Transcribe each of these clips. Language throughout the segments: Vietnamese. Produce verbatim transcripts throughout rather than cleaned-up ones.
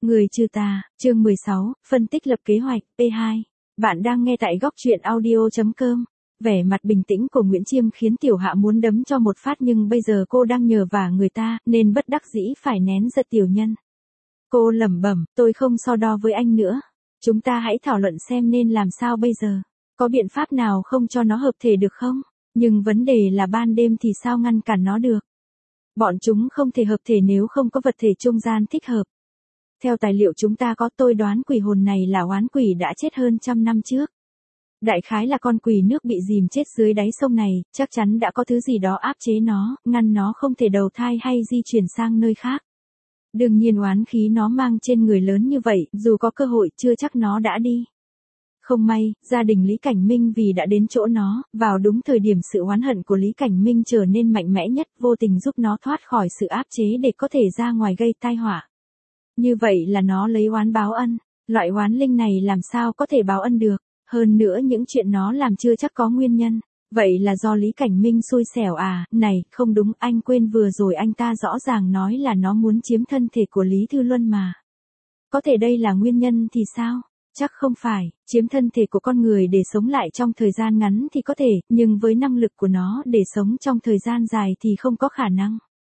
Người trừ tà, chương mười sáu, phân tích lập kế hoạch, P hai. Bạn đang nghe tại góc truyện audio chấm com. Vẻ mặt bình tĩnh của Nguyễn Chiêm khiến Tiểu Hạ muốn đấm cho một phát nhưng bây giờ cô đang nhờ vả người ta, nên bất đắc dĩ phải nén giận tiểu nhân. Cô lẩm bẩm, tôi không so đo với anh nữa. Chúng ta hãy thảo luận xem nên làm sao bây giờ. Có biện pháp nào không cho nó hợp thể được không? Nhưng vấn đề là ban đêm thì sao ngăn cản nó được? Bọn chúng không thể hợp thể nếu không có vật thể trung gian thích hợp. Theo tài liệu chúng ta có, tôi đoán quỷ hồn này là oán quỷ đã chết hơn trăm năm trước. Đại khái là con quỷ nước bị dìm chết dưới đáy sông này, chắc chắn đã có thứ gì đó áp chế nó, ngăn nó không thể đầu thai hay di chuyển sang nơi khác. Đương nhiên oán khí nó mang trên người lớn như vậy, dù có cơ hội chưa chắc nó đã đi. Không may, gia đình Lý Cảnh Minh vì đã đến chỗ nó, vào đúng thời điểm sự oán hận của Lý Cảnh Minh trở nên mạnh mẽ nhất, vô tình giúp nó thoát khỏi sự áp chế để có thể ra ngoài gây tai họa. Như vậy là nó lấy oán báo ân, loại oán linh này làm sao có thể báo ân được, hơn nữa những chuyện nó làm chưa chắc có nguyên nhân, vậy là do Lý Cảnh Minh xui xẻo à, này, không đúng, anh quên vừa rồi anh ta rõ ràng nói là nó muốn chiếm thân thể của Lý Thư Luân mà. Có thể đây là nguyên nhân thì sao? Chắc không phải, chiếm thân thể của con người để sống lại trong thời gian ngắn thì có thể, nhưng với năng lực của nó để sống trong thời gian dài thì không có khả năng.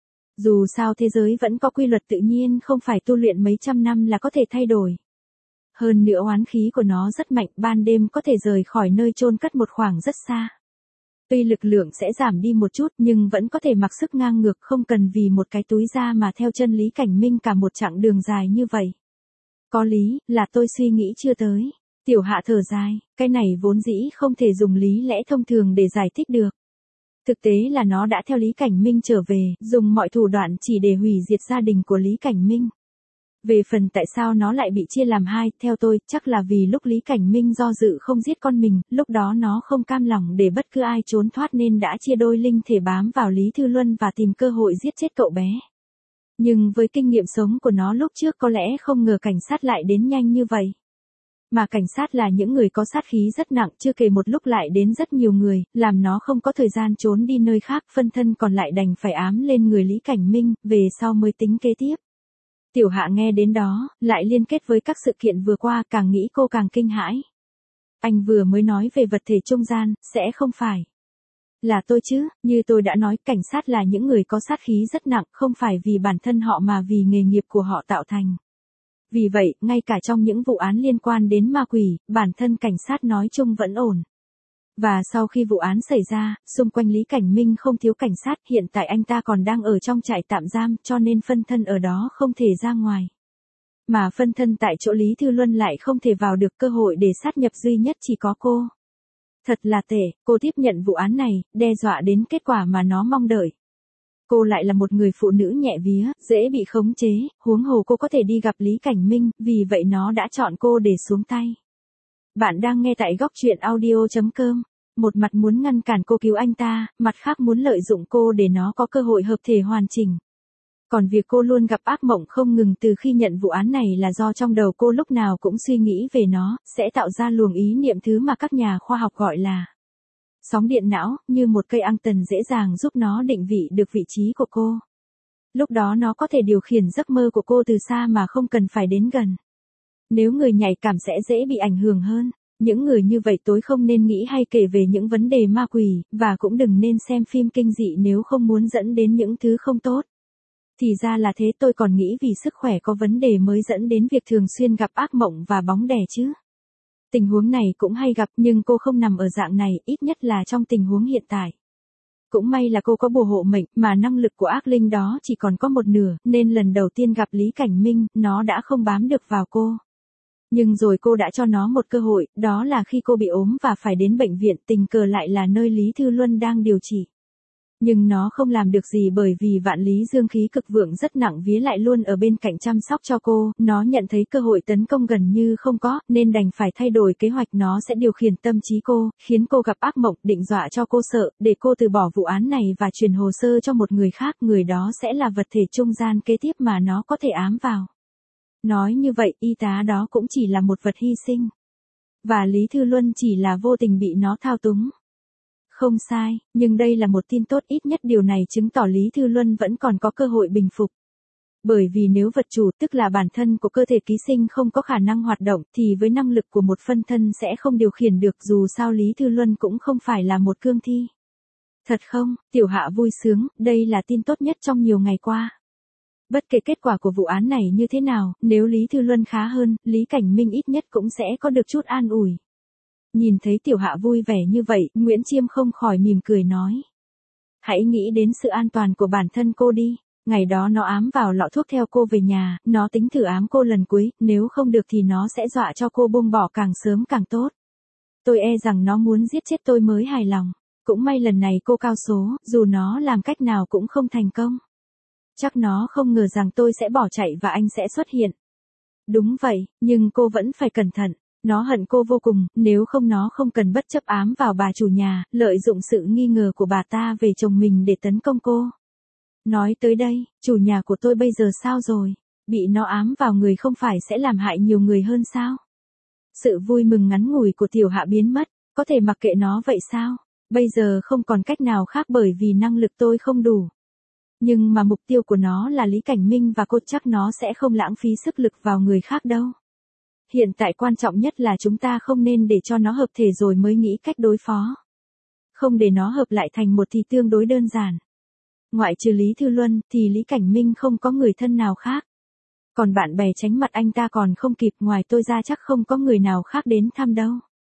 Dù sao thế giới vẫn có quy luật tự nhiên, không phải tu luyện mấy trăm năm là có thể thay đổi. Hơn nữa oán khí của nó rất mạnh, ban đêm có thể rời khỏi nơi chôn cất một khoảng rất xa. Tuy lực lượng sẽ giảm đi một chút nhưng vẫn có thể mặc sức ngang ngược, không cần vì một cái túi da mà theo chân Lý Cảnh Minh cả một chặng đường dài như vậy. Có lý, là tôi suy nghĩ chưa tới. Tiểu Hạ thở dài, cái này vốn dĩ không thể dùng lý lẽ thông thường để giải thích được. Thực tế là nó đã theo Lý Cảnh Minh trở về, dùng mọi thủ đoạn chỉ để hủy diệt gia đình của Lý Cảnh Minh. Về phần tại sao nó lại bị chia làm hai, theo tôi, chắc là vì lúc Lý Cảnh Minh do dự không giết con mình, lúc đó nó không cam lòng để bất cứ ai trốn thoát nên đã chia đôi linh thể bám vào Lý Thư Luân và tìm cơ hội giết chết cậu bé. Nhưng với kinh nghiệm sống của nó lúc trước có lẽ không ngờ cảnh sát lại đến nhanh như vậy. Mà cảnh sát là những người có sát khí rất nặng, chưa kể một lúc lại đến rất nhiều người, làm nó không có thời gian trốn đi nơi khác, phân thân còn lại đành phải ám lên người Lý Cảnh Minh, về sau mới tính kế tiếp. Tiểu Hạ nghe đến đó, lại liên kết với các sự kiện vừa qua, càng nghĩ cô càng kinh hãi. Anh vừa mới nói về vật thể trung gian, sẽ không phải là tôi chứ, như tôi đã nói, cảnh sát là những người có sát khí rất nặng, không phải vì bản thân họ mà vì nghề nghiệp của họ tạo thành. Vì vậy, ngay cả trong những vụ án liên quan đến ma quỷ, bản thân cảnh sát nói chung vẫn ổn. Và sau khi vụ án xảy ra, xung quanh Lý Cảnh Minh không thiếu cảnh sát, hiện tại anh ta còn đang ở trong trại tạm giam, cho nên phân thân ở đó không thể ra ngoài. Mà phân thân tại chỗ Lý Thư Luân lại không thể vào được, cơ hội để sát nhập duy nhất chỉ có cô. Thật là tệ, cô tiếp nhận vụ án này, đe dọa đến kết quả mà nó mong đợi. Cô lại là một người phụ nữ nhẹ vía, dễ bị khống chế, huống hồ cô có thể đi gặp Lý Cảnh Minh, vì vậy nó đã chọn cô để xuống tay. Bạn đang nghe tại góc truyện audio chấm com. Một mặt muốn ngăn cản cô cứu anh ta, mặt khác muốn lợi dụng cô để nó có cơ hội hợp thể hoàn chỉnh. Còn việc cô luôn gặp ác mộng không ngừng từ khi nhận vụ án này là do trong đầu cô lúc nào cũng suy nghĩ về nó, sẽ tạo ra luồng ý niệm thứ mà các nhà khoa học gọi là sóng điện não, như một cây ăng tần dễ dàng giúp nó định vị được vị trí của cô. Lúc đó nó có thể điều khiển giấc mơ của cô từ xa mà không cần phải đến gần. Nếu người nhạy cảm sẽ dễ bị ảnh hưởng hơn. Những người như vậy tối không nên nghĩ hay kể về những vấn đề ma quỷ, và cũng đừng nên xem phim kinh dị nếu không muốn dẫn đến những thứ không tốt. Thì ra là thế, tôi còn nghĩ vì sức khỏe có vấn đề mới dẫn đến việc thường xuyên gặp ác mộng và bóng đè chứ. Tình huống này cũng hay gặp nhưng cô không nằm ở dạng này, ít nhất là trong tình huống hiện tại. Cũng may là cô có bùa hộ mệnh, mà năng lực của ác linh đó chỉ còn có một nửa, nên lần đầu tiên gặp Lý Cảnh Minh, nó đã không bám được vào cô. Nhưng rồi cô đã cho nó một cơ hội, đó là khi cô bị ốm và phải đến bệnh viện, tình cờ lại là nơi Lý Thư Luân đang điều trị. Nhưng nó không làm được gì bởi vì vạn lý dương khí cực vượng rất nặng vía lại luôn ở bên cạnh chăm sóc cho cô, nó nhận thấy cơ hội tấn công gần như không có, nên đành phải thay đổi kế hoạch, nó sẽ điều khiển tâm trí cô, khiến cô gặp ác mộng, định dọa cho cô sợ, để cô từ bỏ vụ án này và chuyển hồ sơ cho một người khác, người đó sẽ là vật thể trung gian kế tiếp mà nó có thể ám vào. Nói như vậy, y tá đó cũng chỉ là một vật hy sinh. Và Lý Thư Luân chỉ là vô tình bị nó thao túng. Không sai, nhưng đây là một tin tốt, ít nhất điều này chứng tỏ Lý Thư Luân vẫn còn có cơ hội bình phục. Bởi vì nếu vật chủ tức là bản thân của cơ thể ký sinh không có khả năng hoạt động thì với năng lực của một phân thân sẽ không điều khiển được, dù sao Lý Thư Luân cũng không phải là một cương thi. Thật không? Tiểu Hạ vui sướng, đây là tin tốt nhất trong nhiều ngày qua. Bất kể kết quả của vụ án này như thế nào, nếu Lý Thư Luân khá hơn, Lý Cảnh Minh ít nhất cũng sẽ có được chút an ủi. Nhìn thấy Tiểu Hạ vui vẻ như vậy, Nguyễn Chiêm không khỏi mỉm cười nói. Hãy nghĩ đến sự an toàn của bản thân cô đi. Ngày đó nó ám vào lọ thuốc theo cô về nhà, nó tính thử ám cô lần cuối, nếu không được thì nó sẽ dọa cho cô buông bỏ càng sớm càng tốt. Tôi e rằng nó muốn giết chết tôi mới hài lòng. Cũng may lần này cô cao số, dù nó làm cách nào cũng không thành công. Chắc nó không ngờ rằng tôi sẽ bỏ chạy và anh sẽ xuất hiện. Đúng vậy, nhưng cô vẫn phải cẩn thận. Nó hận cô vô cùng, nếu không nó không cần bất chấp ám vào bà chủ nhà, lợi dụng sự nghi ngờ của bà ta về chồng mình để tấn công cô. Nói tới đây, chủ nhà của tôi bây giờ sao rồi? Bị nó ám vào người không phải sẽ làm hại nhiều người hơn sao? Sự vui mừng ngắn ngủi của Tiểu Hạ biến mất, có thể mặc kệ nó vậy sao? Bây giờ không còn cách nào khác bởi vì năng lực tôi không đủ. Nhưng mà mục tiêu của nó là Lý Cảnh Minh và cô, chắc nó sẽ không lãng phí sức lực vào người khác đâu. Hiện tại quan trọng nhất là chúng ta không nên để cho nó hợp thể rồi mới nghĩ cách đối phó. Không để nó hợp lại thành một thì tương đối đơn giản. Ngoại trừ Lý Thư Luân thì Lý Cảnh Minh không có người thân nào khác. Còn bạn bè tránh mặt anh ta còn không kịp, ngoài tôi ra chắc không có người nào khác đến thăm đâu.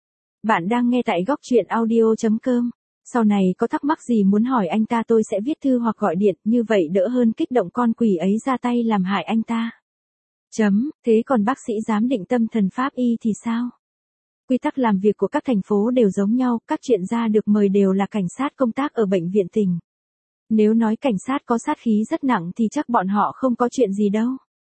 Bạn đang nghe tại góc truyện audio chấm com. Sau này có thắc mắc gì muốn hỏi anh ta tôi sẽ viết thư hoặc gọi điện, như vậy đỡ hơn kích động con quỷ ấy ra tay làm hại anh ta. Chấm, thế còn bác sĩ giám định tâm thần pháp y thì sao? Quy tắc làm việc của các thành phố đều giống nhau, các chuyên gia được mời đều là cảnh sát công tác ở bệnh viện tỉnh. Nếu nói cảnh sát có sát khí rất nặng thì chắc bọn họ không có chuyện gì đâu.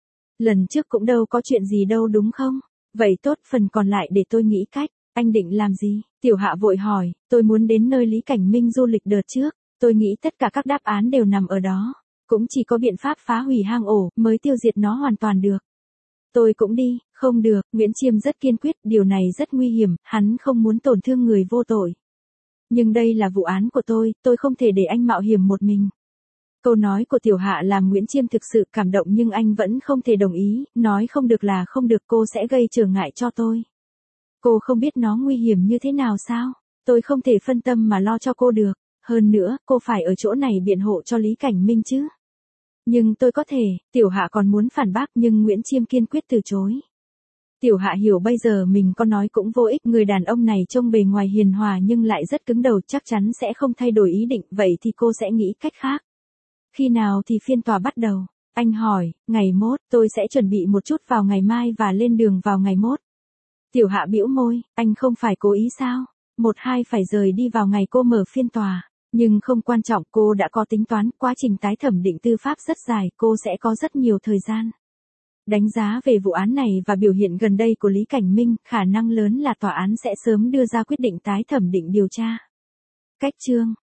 Lần trước cũng đâu có chuyện gì đâu đúng không? Vậy tốt, phần còn lại để tôi nghĩ cách. Anh định làm gì? Tiểu Hạ vội hỏi, tôi muốn đến nơi Lý Cảnh Minh du lịch đợt trước. Tôi nghĩ tất cả các đáp án đều nằm ở đó. Cũng chỉ có biện pháp phá hủy hang ổ mới tiêu diệt nó hoàn toàn được. Tôi cũng đi. Không được, Nguyễn Chiêm rất kiên quyết, điều này rất nguy hiểm, hắn không muốn tổn thương người vô tội. Nhưng đây là vụ án của tôi, tôi không thể để anh mạo hiểm một mình. Câu nói của Tiểu Hạ làm Nguyễn Chiêm thực sự cảm động nhưng anh vẫn không thể đồng ý, nói không được là không được, cô sẽ gây trở ngại cho tôi. Cô không biết nó nguy hiểm như thế nào sao? Tôi không thể phân tâm mà lo cho cô được. Hơn nữa, cô phải ở chỗ này biện hộ cho Lý Cảnh Minh chứ. Nhưng tôi có thể, Tiểu Hạ còn muốn phản bác nhưng Nguyễn Chiêm kiên quyết từ chối. Tiểu Hạ hiểu bây giờ mình có nói cũng vô ích, người đàn ông này trông bề ngoài hiền hòa nhưng lại rất cứng đầu, chắc chắn sẽ không thay đổi ý định, vậy thì cô sẽ nghĩ cách khác. Khi nào thì phiên tòa bắt đầu? Anh hỏi, ngày mốt, tôi sẽ chuẩn bị một chút vào ngày mai và lên đường vào ngày mốt. Tiểu Hạ bĩu môi, anh không phải cố ý sao? Một hai phải rời đi vào ngày cô mở phiên tòa. Nhưng không quan trọng, cô đã có tính toán, quá trình tái thẩm định tư pháp rất dài, cô sẽ có rất nhiều thời gian. Đánh giá về vụ án này và biểu hiện gần đây của Lý Cảnh Minh, khả năng lớn là tòa án sẽ sớm đưa ra quyết định tái thẩm định điều tra. Cách chương